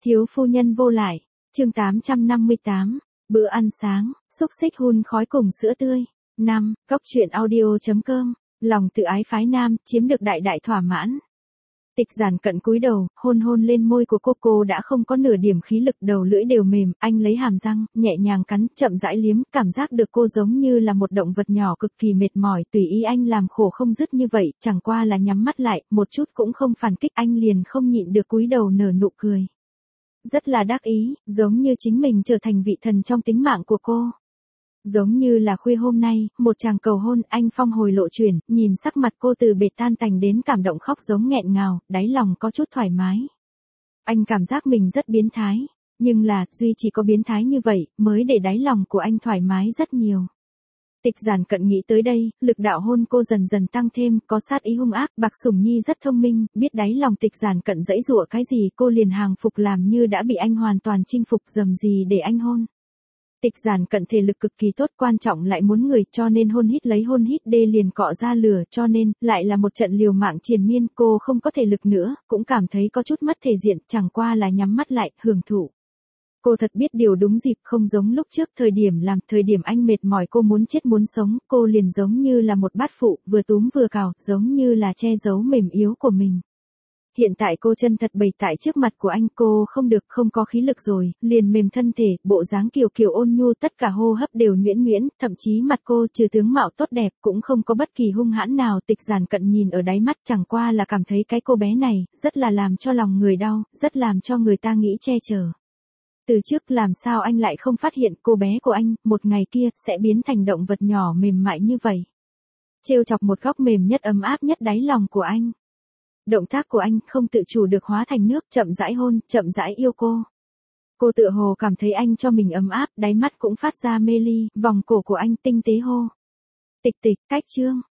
Thiếu phu nhân vô lại, chương 858, bữa ăn sáng, xúc xích hun khói cùng sữa tươi. 5. Cốc truyện audio.com, lòng tự ái phái nam, chiếm được đại đại thỏa mãn. Tịch Giản Cận cúi đầu, hôn hôn lên môi của cô đã không có nửa điểm khí lực, đầu lưỡi đều mềm, anh lấy hàm răng, nhẹ nhàng cắn, chậm rãi liếm, cảm giác được cô giống như là một động vật nhỏ cực kỳ mệt mỏi, tùy ý anh làm khổ không dứt như vậy, chẳng qua là nhắm mắt lại, một chút cũng không phản kích, anh liền không nhịn được cúi đầu nở nụ cười. Rất là đắc ý, giống như chính mình trở thành vị thần trong tính mạng của cô. Giống như là khuya hôm nay, một chàng cầu hôn, anh phong hồi lộ chuyển, nhìn sắc mặt cô từ bệt tan tành đến cảm động khóc giống nghẹn ngào, đáy lòng có chút thoải mái. Anh cảm giác mình rất biến thái, nhưng là, duy chỉ có biến thái như vậy, mới để đáy lòng của anh thoải mái rất nhiều. Tịch Giản Cận nghĩ tới đây, lực đạo hôn cô dần dần tăng thêm, có sát ý hung ác, Bạc Sủng Nhi rất thông minh, biết đáy lòng Tịch Giản Cận dãy dụa cái gì, cô liền hàng phục làm như đã bị anh hoàn toàn chinh phục, dầm gì để anh hôn. Tịch Giản Cận thể lực cực kỳ tốt, quan trọng lại muốn người, cho nên hôn hít lấy hôn hít đê liền cọ ra lửa, cho nên, lại là một trận liều mạng triền miên, cô không có thể lực nữa, cũng cảm thấy có chút mất thể diện, chẳng qua là nhắm mắt lại, hưởng thụ. Cô thật biết điều đúng dịp, không giống lúc trước thời điểm anh mệt mỏi cô muốn chết muốn sống, cô liền giống như là một bát phụ, vừa túm vừa cào, giống như là che giấu mềm yếu của mình. Hiện tại cô chân thật bày tại trước mặt của anh, cô không có khí lực rồi, liền mềm thân thể, bộ dáng kiều kiều ôn nhu, tất cả hô hấp đều nhuyễn nhuyễn, thậm chí mặt cô trừ tướng mạo tốt đẹp cũng không có bất kỳ hung hãn nào. Tịch Giản Cận nhìn ở đáy mắt, chẳng qua là cảm thấy cái cô bé này, rất là làm cho lòng người đau, rất làm cho người ta nghĩ che chở. Từ trước làm sao anh lại không phát hiện cô bé của anh, một ngày kia, sẽ biến thành động vật nhỏ mềm mại như vậy. Trêu chọc một góc mềm nhất ấm áp nhất đáy lòng của anh. Động tác của anh không tự chủ được hóa thành nước, chậm rãi hôn, chậm rãi yêu cô. Cô tựa hồ cảm thấy anh cho mình ấm áp, đáy mắt cũng phát ra mê ly, vòng cổ của anh tinh tế hô. Tịch tịch, cách chương.